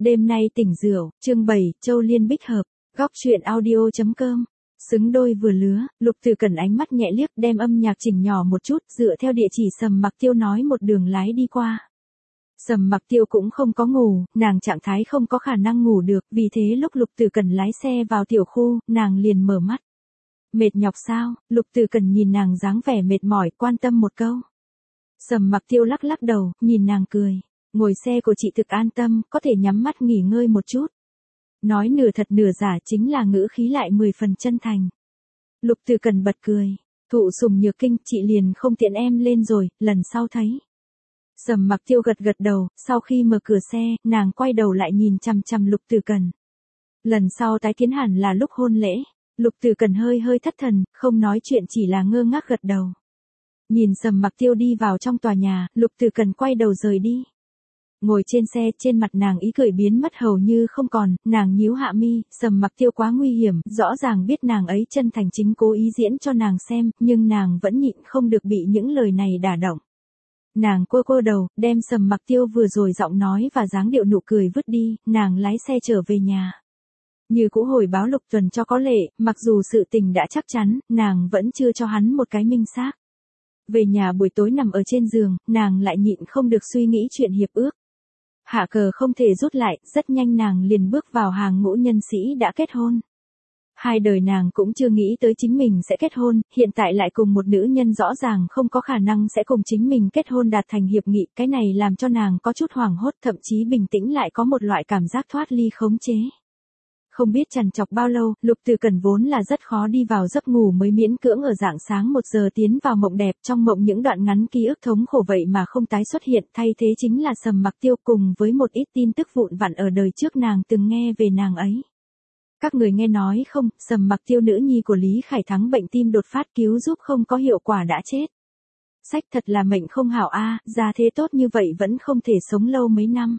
Đêm nay tỉnh rượu, chương 7, Châu Liên bích hợp, góc truyện audio.com. Xứng đôi vừa lứa, Lục Tử Cẩn ánh mắt nhẹ liếc đem âm nhạc chỉnh nhỏ một chút dựa theo địa chỉ Sầm Mặc Tiêu nói một đường lái đi qua. Sầm Mặc Tiêu cũng không có ngủ, nàng trạng thái không có khả năng ngủ được, vì thế lúc Lục Tử Cẩn lái xe vào tiểu khu, nàng liền mở mắt. Mệt nhọc sao? Lục Tử Cẩn nhìn nàng dáng vẻ mệt mỏi, quan tâm một câu. Sầm Mặc Tiêu lắc lắc đầu, nhìn nàng cười. Ngồi xe của chị thực an tâm, có thể nhắm mắt nghỉ ngơi một chút. Nói nửa thật nửa giả chính là ngữ khí lại 10 phần chân thành. Lục Tử Cẩn bật cười. Thụ sủng nhược kinh, chị liền không tiện em lên rồi, lần sau thấy. Sầm Mặc Tiêu gật gật đầu, sau khi mở cửa xe, nàng quay đầu lại nhìn chằm chằm Lục Tử Cẩn. Lần sau tái kiến hẳn là lúc hôn lễ. Lục Tử Cẩn hơi thất thần, không nói chuyện chỉ là ngơ ngác gật đầu. Nhìn Sầm Mặc Tiêu đi vào trong tòa nhà, Lục Tử Cẩn quay đầu rời đi. Ngồi trên xe, trên mặt nàng ý cười biến mất hầu như không còn, nàng nhíu hạ mi, Sầm Mặc Tiêu quá nguy hiểm, rõ ràng biết nàng ấy chân thành chính cố ý diễn cho nàng xem, nhưng nàng vẫn nhịn không được bị những lời này đả động. Nàng quơ đầu, đem Sầm Mặc Tiêu vừa rồi giọng nói và dáng điệu nụ cười vứt đi, nàng lái xe trở về nhà. Như cũ hồi báo Lục Tuần cho có lệ, mặc dù sự tình đã chắc chắn, nàng vẫn chưa cho hắn một cái minh xác. Về nhà buổi tối nằm ở trên giường, nàng lại nhịn không được suy nghĩ chuyện hiệp ước. Hạ cờ không thể rút lại, rất nhanh nàng liền bước vào hàng ngũ nhân sĩ đã kết hôn. Hai đời nàng cũng chưa nghĩ tới chính mình sẽ kết hôn, hiện tại lại cùng một nữ nhân rõ ràng không có khả năng sẽ cùng chính mình kết hôn đạt thành hiệp nghị, cái này làm cho nàng có chút hoảng hốt, thậm chí bình tĩnh lại có một loại cảm giác thoát ly khống chế. Không biết trằn trọc bao lâu, Lục Tử Cẩn vốn là rất khó đi vào giấc ngủ mới miễn cưỡng ở rạng sáng 1 giờ tiến vào mộng đẹp, trong mộng những đoạn ngắn ký ức thống khổ vậy mà không tái xuất hiện, thay thế chính là Sầm Mặc Tiêu cùng với một ít tin tức vụn vặt ở đời trước nàng từng nghe về nàng ấy. Các người nghe nói không, Sầm Mặc Tiêu nữ nhi của Lý Khải Thắng bệnh tim đột phát cứu giúp không có hiệu quả đã chết. Sách thật là mệnh không hảo a, gia thế tốt như vậy vẫn không thể sống lâu mấy năm.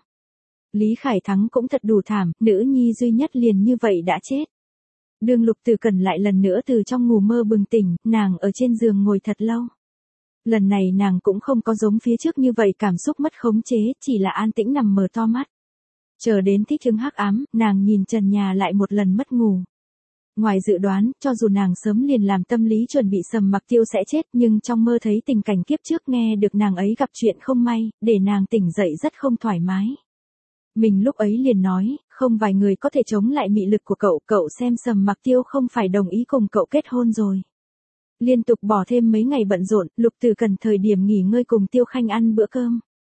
Lý Khải Thắng cũng thật đủ thảm, nữ nhi duy nhất liền như vậy đã chết. Đường Lục Tử Cẩn lại lần nữa từ trong ngủ mơ bừng tỉnh, nàng ở trên giường ngồi thật lâu. Lần này nàng cũng không có giống phía trước như vậy cảm xúc mất khống chế, chỉ là an tĩnh nằm mở to mắt. Chờ đến thích ứng hắc ám, nàng nhìn trần nhà lại một lần mất ngủ. Ngoài dự đoán, cho dù nàng sớm liền làm tâm lý chuẩn bị Sầm Mặc Tiêu sẽ chết, nhưng trong mơ thấy tình cảnh kiếp trước nghe được nàng ấy gặp chuyện không may, để nàng tỉnh dậy rất không thoải mái. Mình lúc ấy liền nói, không vài người có thể chống lại mị lực của cậu xem Sầm Mặc Tiêu không phải đồng ý cùng cậu kết hôn rồi. Liên tục bỏ thêm mấy ngày bận rộn, Lục Tử Cẩn thời điểm nghỉ ngơi cùng Tiêu Khanh ăn bữa cơm.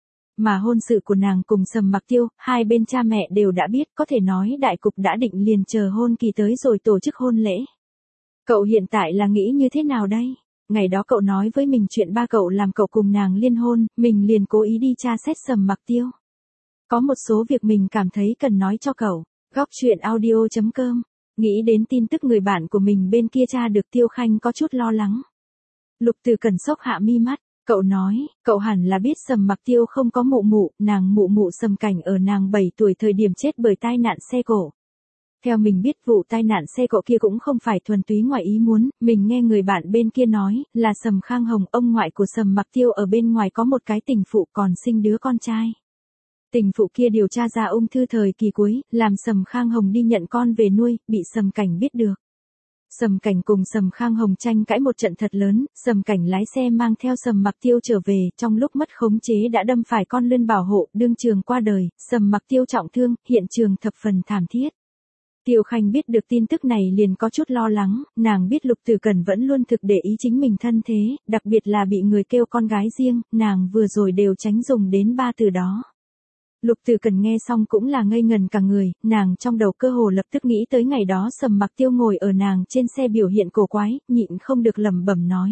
Mà hôn sự của nàng cùng Sầm Mặc Tiêu, hai bên cha mẹ đều đã biết, có thể nói đại cục đã định liền chờ hôn kỳ tới rồi tổ chức hôn lễ. Cậu hiện tại là nghĩ như thế nào đây? Ngày đó cậu nói với mình chuyện ba cậu làm cậu cùng nàng liên hôn, mình liền cố ý đi tra xét Sầm Mặc Tiêu. Có một số việc mình cảm thấy cần nói cho cậu. Góc truyện audio.com. Nghĩ đến tin tức người bạn của mình bên kia tra được Tiêu Khanh có chút lo lắng. Lục Tử Cẩn sốc hạ mi mắt. Cậu nói, cậu hẳn là biết Sầm Mặc Tiêu không có mụ mụ, nàng mụ mụ Sầm Cảnh ở nàng 7 tuổi thời điểm chết bởi tai nạn xe cộ. Theo mình biết vụ tai nạn xe cộ kia cũng không phải thuần túy ngoài ý muốn, mình nghe người bạn bên kia nói, là Sầm Khang Hồng, ông ngoại của Sầm Mặc Tiêu ở bên ngoài có một cái tình phụ còn sinh đứa con trai. Tình phụ kia điều tra ra ung thư thời kỳ cuối, làm Sầm Khang Hồng đi nhận con về nuôi, bị Sầm Cảnh biết được. Sầm Cảnh cùng Sầm Khang Hồng tranh cãi một trận thật lớn, Sầm Cảnh lái xe mang theo Sầm Mặc Tiêu trở về, trong lúc mất khống chế đã đâm phải con lươn bảo hộ, đương trường qua đời, Sầm Mặc Tiêu trọng thương, hiện trường thập phần thảm thiết. Tiêu Khanh biết được tin tức này liền có chút lo lắng, nàng biết Lục Tử Cẩn vẫn luôn thực để ý chính mình thân thế, đặc biệt là bị người kêu con gái riêng, nàng vừa rồi đều tránh dùng đến 3 từ đó. Lục Tử Cẩn nghe xong cũng là ngây ngần cả người, nàng trong đầu cơ hồ lập tức nghĩ tới ngày đó Sầm Mặc Tiêu ngồi ở nàng trên xe biểu hiện cổ quái, nhịn không được lẩm bẩm nói.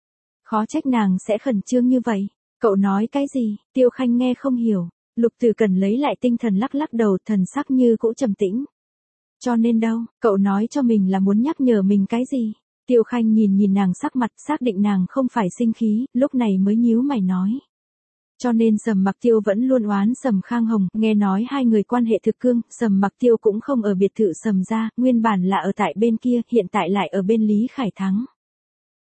Khó trách nàng sẽ khẩn trương như vậy. Cậu nói cái gì? Tiêu Khanh nghe không hiểu. Lục Tử Cẩn lấy lại tinh thần lắc lắc đầu, thần sắc như cũ trầm tĩnh. Cho nên đâu, cậu nói cho mình là muốn nhắc nhở mình cái gì? Tiêu Khanh nhìn nàng sắc mặt, xác định nàng không phải sinh khí, lúc này mới nhíu mày nói. Cho nên Sầm Mặc Tiêu vẫn luôn oán Sầm Khang Hồng, nghe nói hai người quan hệ thực cương, Sầm Mặc Tiêu cũng không ở biệt thự Sầm gia, nguyên bản là ở tại bên kia, hiện tại lại ở bên Lý Khải Thắng.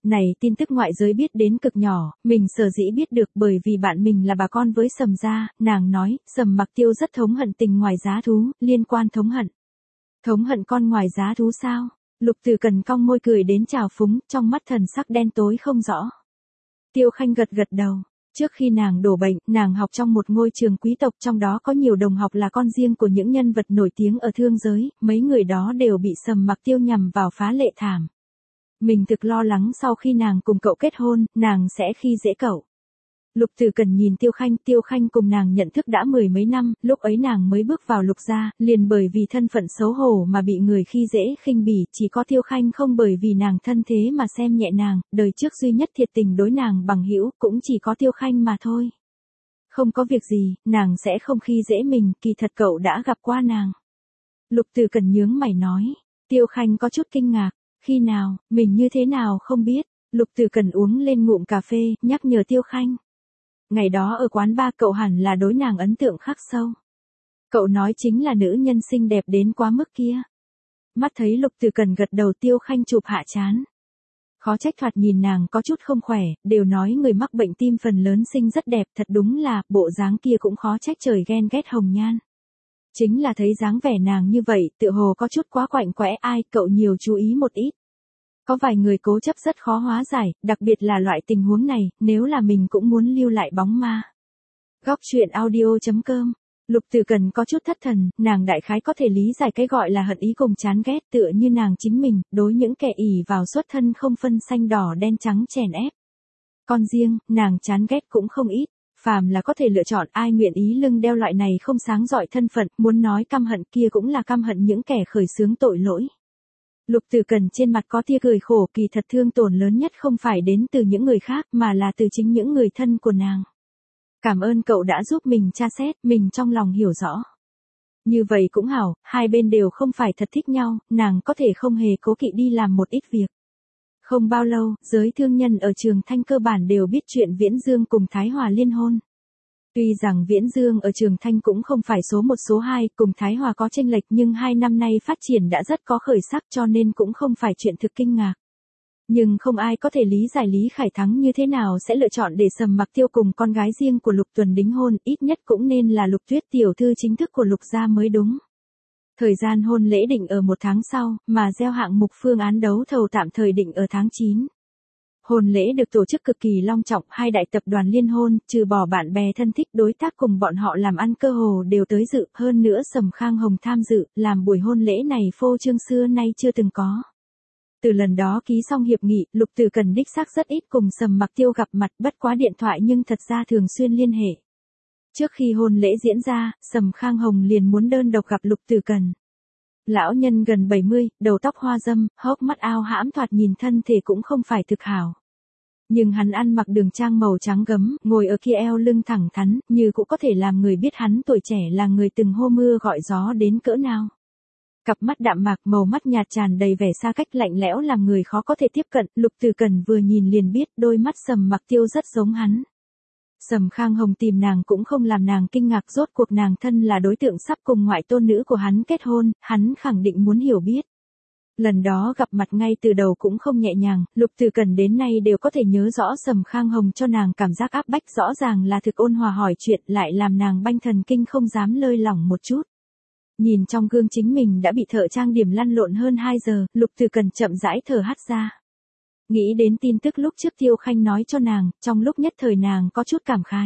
Này tin tức ngoại giới biết đến cực nhỏ, mình sở dĩ biết được bởi vì bạn mình là bà con với Sầm gia, nàng nói, Sầm Mặc Tiêu rất thống hận tình ngoài giá thú, liên quan thống hận. Thống hận con ngoài giá thú sao? Lục Từ Cần cong môi cười đến trào phúng, trong mắt thần sắc đen tối không rõ. Tiêu Khanh gật gật đầu. Trước khi nàng đổ bệnh, nàng học trong một ngôi trường quý tộc, trong đó có nhiều đồng học là con riêng của những nhân vật nổi tiếng ở thương giới, mấy người đó đều bị Sầm Mặc Tiêu nhằm vào phá lệ thảm. Mình thực lo lắng sau khi nàng cùng cậu kết hôn, nàng sẽ khi dễ cậu. Lục Từ Cần nhìn Tiêu Khanh cùng nàng nhận thức đã mười mấy năm, lúc ấy nàng mới bước vào Lục gia, liền bởi vì thân phận xấu hổ mà bị người khi dễ khinh bỉ, chỉ có Tiêu Khanh không bởi vì nàng thân thế mà xem nhẹ nàng, đời trước duy nhất thiệt tình đối nàng bằng hữu cũng chỉ có Tiêu Khanh mà thôi. Không có việc gì, nàng sẽ không khi dễ mình, kỳ thật cậu đã gặp qua nàng. Lục Từ Cần nhướng mày nói. Tiêu Khanh có chút kinh ngạc, khi nào, mình như thế nào không biết. Lục Từ Cần uống lên ngụm cà phê, nhắc nhở Tiêu Khanh. Ngày đó ở quán bar cậu hẳn là đối nàng ấn tượng khắc sâu. Cậu nói chính là nữ nhân xinh đẹp đến quá mức kia. Mắt thấy Lục Từ Cần gật đầu, Tiêu Khanh chụp hạ trán. Khó trách thoạt nhìn nàng có chút không khỏe, đều nói người mắc bệnh tim phần lớn sinh rất đẹp, thật đúng là, bộ dáng kia cũng khó trách trời ghen ghét hồng nhan. Chính là thấy dáng vẻ nàng như vậy, tựa hồ có chút quá quạnh quẽ, ai, cậu nhiều chú ý một ít. Có vài người cố chấp rất khó hóa giải, đặc biệt là loại tình huống này, nếu là mình cũng muốn lưu lại bóng ma. Góc truyện audio.com. Lục Từ Cần có chút thất thần, nàng đại khái có thể lý giải cái gọi là hận ý cùng chán ghét, tựa như nàng chính mình, đối những kẻ ỷ vào xuất thân không phân xanh đỏ đen trắng chèn ép. Còn riêng, nàng chán ghét cũng không ít, phàm là có thể lựa chọn, ai nguyện ý lưng đeo loại này không sáng rọi thân phận, muốn nói căm hận kia cũng là căm hận những kẻ khởi xướng tội lỗi. Lục Từ Cần trên mặt có tia cười khổ, kỳ thật thương tổn lớn nhất không phải đến từ những người khác mà là từ chính những người thân của nàng. Cảm ơn cậu đã giúp mình tra xét, mình trong lòng hiểu rõ. Như vậy cũng hảo, hai bên đều không phải thật thích nhau, nàng có thể không hề cố kỵ đi làm một ít việc. Không bao lâu, giới thương nhân ở Trường Thanh cơ bản đều biết chuyện Viễn Dương cùng Thái Hòa liên hôn. Tuy rằng Viễn Dương ở Trường Thanh cũng không phải số 1 số 2, cùng Thái Hòa có chênh lệch, nhưng 2 năm nay phát triển đã rất có khởi sắc, cho nên cũng không phải chuyện thực kinh ngạc. Nhưng không ai có thể lý giải Lý Khải Thắng như thế nào sẽ lựa chọn để Sầm Mặc Tiêu cùng con gái riêng của Lục Tuần đính hôn, ít nhất cũng nên là Lục Tuyết tiểu thư chính thức của Lục gia mới đúng. Thời gian hôn lễ định ở 1 tháng sau, mà gieo hạng mục phương án đấu thầu tạm thời định ở tháng 9. Hôn lễ được tổ chức cực kỳ long trọng, hai đại tập đoàn liên hôn, trừ bỏ bạn bè thân thích đối tác cùng bọn họ làm ăn cơ hồ đều tới dự, hơn nữa Sầm Khang Hồng tham dự, làm buổi hôn lễ này phô trương xưa nay chưa từng có. Từ lần đó ký xong hiệp nghị, Lục Từ Cần đích xác rất ít cùng Sầm Mặc Tiêu gặp mặt, bất quá điện thoại nhưng thật ra thường xuyên liên hệ. Trước khi hôn lễ diễn ra, Sầm Khang Hồng liền muốn đơn độc gặp Lục Từ Cần. Lão nhân gần 70, đầu tóc hoa râm, hốc mắt ao hãm, thoạt nhìn thân thể cũng không phải thực hảo. Nhưng hắn ăn mặc đường trang màu trắng gấm, ngồi ở kia eo lưng thẳng thắn, như cũng có thể làm người biết hắn tuổi trẻ là người từng hô mưa gọi gió đến cỡ nào. Cặp mắt đạm mạc, màu mắt nhạt tràn đầy vẻ xa cách lạnh lẽo làm người khó có thể tiếp cận, Lục Từ Cần vừa nhìn liền biết đôi mắt Sầm Mặc Tiêu rất giống hắn. Sầm Khang Hồng tìm nàng cũng không làm nàng kinh ngạc, rốt cuộc nàng thân là đối tượng sắp cùng ngoại tôn nữ của hắn kết hôn, hắn khẳng định muốn hiểu biết. Lần đó gặp mặt ngay từ đầu cũng không nhẹ nhàng, Lục Từ Cần đến nay đều có thể nhớ rõ Sầm Khang Hồng cho nàng cảm giác áp bách, rõ ràng là thực ôn hòa hỏi chuyện, lại làm nàng banh thần kinh không dám lơi lỏng một chút. Nhìn trong gương chính mình đã bị thợ trang điểm lăn lộn hơn 2 giờ, Lục Từ Cần chậm rãi thở hắt ra. Nghĩ đến tin tức lúc trước Tiêu Khanh nói cho nàng, trong lúc nhất thời nàng có chút cảm khái.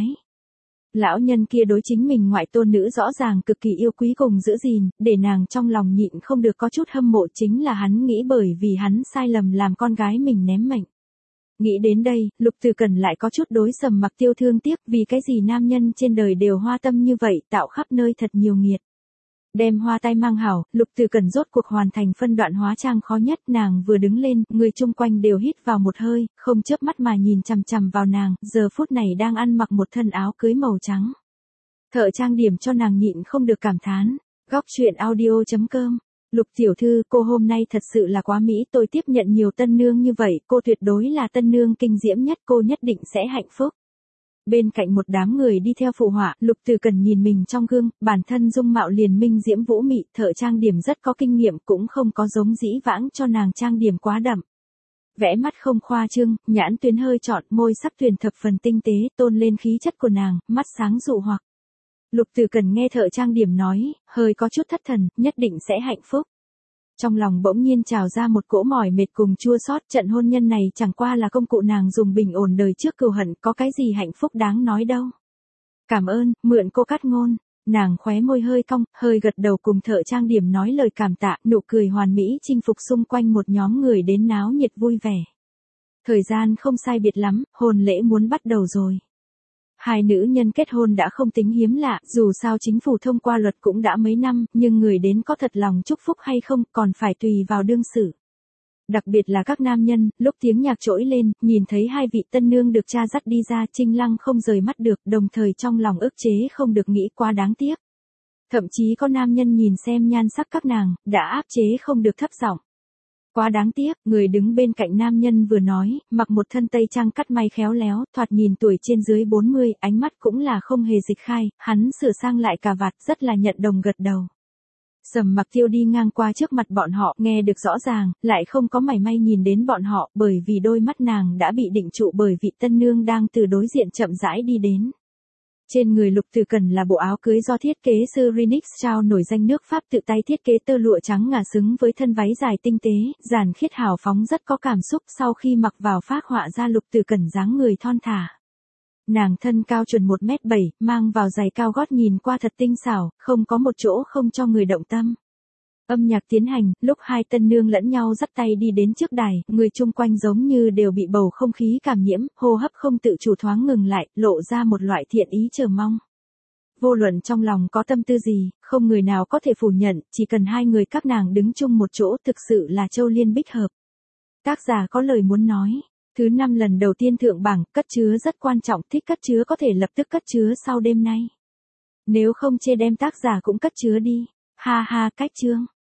Lão nhân kia đối chính mình ngoại tôn nữ rõ ràng cực kỳ yêu quý cùng giữ gìn, để nàng trong lòng nhịn không được có chút hâm mộ, chính là hắn nghĩ bởi vì hắn sai lầm làm con gái mình ném mệnh. Nghĩ đến đây, Lục Từ Cần lại có chút đối Sầm Mặc Tiêu thương tiếc, vì cái gì nam nhân trên đời đều hoa tâm như vậy, tạo khắp nơi thật nhiều nghiệt. Đem hoa tai mang hảo, Lục Từ Cần rốt cuộc hoàn thành phân đoạn hóa trang khó nhất, nàng vừa đứng lên, người chung quanh đều hít vào một hơi, không chớp mắt mà nhìn chằm chằm vào nàng, giờ phút này đang ăn mặc một thân áo cưới màu trắng. Thợ trang điểm cho nàng nhịn không được cảm thán. Góc truyện audio.com. Lục tiểu thư, cô hôm nay thật sự là quá mỹ, tôi tiếp nhận nhiều tân nương như vậy, cô tuyệt đối là tân nương kinh diễm nhất, cô nhất định sẽ hạnh phúc. Bên cạnh một đám người đi theo phụ họa, Lục Từ Cần nhìn mình trong gương, bản thân dung mạo liền minh diễm vũ mị, thợ trang điểm rất có kinh nghiệm, cũng không có giống dĩ vãng cho nàng trang điểm quá đậm. Vẽ mắt không khoa trương, nhãn tuyến hơi trọn, môi sắc tuyển thập phần tinh tế, tôn lên khí chất của nàng, mắt sáng dụ hoặc. Lục Tử Cẩn nghe thợ trang điểm nói, hơi có chút thất thần, nhất định sẽ hạnh phúc. Trong lòng bỗng nhiên trào ra một cỗ mỏi mệt cùng chua xót, trận hôn nhân này chẳng qua là công cụ nàng dùng bình ổn đời trước cừu hận, có cái gì hạnh phúc đáng nói đâu. Cảm ơn, mượn cô cắt ngôn. Nàng khóe môi hơi cong, hơi gật đầu cùng thợ trang điểm nói lời cảm tạ, nụ cười hoàn mỹ chinh phục xung quanh một nhóm người đến náo nhiệt vui vẻ. Thời gian không sai biệt lắm, hôn lễ muốn bắt đầu rồi. Hai nữ nhân kết hôn đã không tính hiếm lạ, dù sao chính phủ thông qua luật cũng đã mấy năm, nhưng người đến có thật lòng chúc phúc hay không còn phải tùy vào đương sự. Đặc biệt là các nam nhân, lúc tiếng nhạc trỗi lên, nhìn thấy hai vị tân nương được cha dắt đi ra, Trinh Lăng không rời mắt được, đồng thời trong lòng ức chế không được nghĩ quá đáng tiếc. Thậm chí có nam nhân nhìn xem nhan sắc các nàng, đã áp chế không được thấp giọng. Quá đáng tiếc, người đứng bên cạnh nam nhân vừa nói, mặc một thân tây trang cắt may khéo léo, thoạt nhìn tuổi trên dưới 40, ánh mắt cũng là không hề dịch khai, hắn sửa sang lại cà vạt, rất là nhận đồng gật đầu. Sầm Mặc Tiêu đi ngang qua trước mặt bọn họ, nghe được rõ ràng, lại không có mảy may nhìn đến bọn họ, bởi vì đôi mắt nàng đã bị định trụ bởi vị tân nương đang từ đối diện chậm rãi đi đến. Trên người Lục Tử Cẩn là bộ áo cưới do thiết kế sư Renix Chao nổi danh nước Pháp tự tay thiết kế tơ lụa trắng ngà xứng với thân váy dài tinh tế, giản khiết hào phóng rất có cảm xúc, sau khi mặc vào phác họa ra Lục Tử Cẩn dáng người thon thả. Nàng thân cao chuẩn 1m7, mang vào giày cao gót nhìn qua thật tinh xảo, không có một chỗ không cho người động tâm. Âm nhạc tiến hành, lúc hai tân nương lẫn nhau dắt tay đi đến trước đài, người chung quanh giống như đều bị bầu không khí cảm nhiễm, hô hấp không tự chủ thoáng ngừng lại, lộ ra một loại thiện ý chờ mong. Vô luận trong lòng có tâm tư gì, không người nào có thể phủ nhận, chỉ cần hai người các nàng đứng chung một chỗ thực sự là châu liên bích hợp. Tác giả có lời muốn nói. Thứ 5 lần đầu tiên thượng bảng, cất chứa rất quan trọng, thích cất chứa có thể lập tức cất chứa sau đêm nay. Nếu không chê đem tác giả cũng cất chứa đi. Ha ha, cách chương.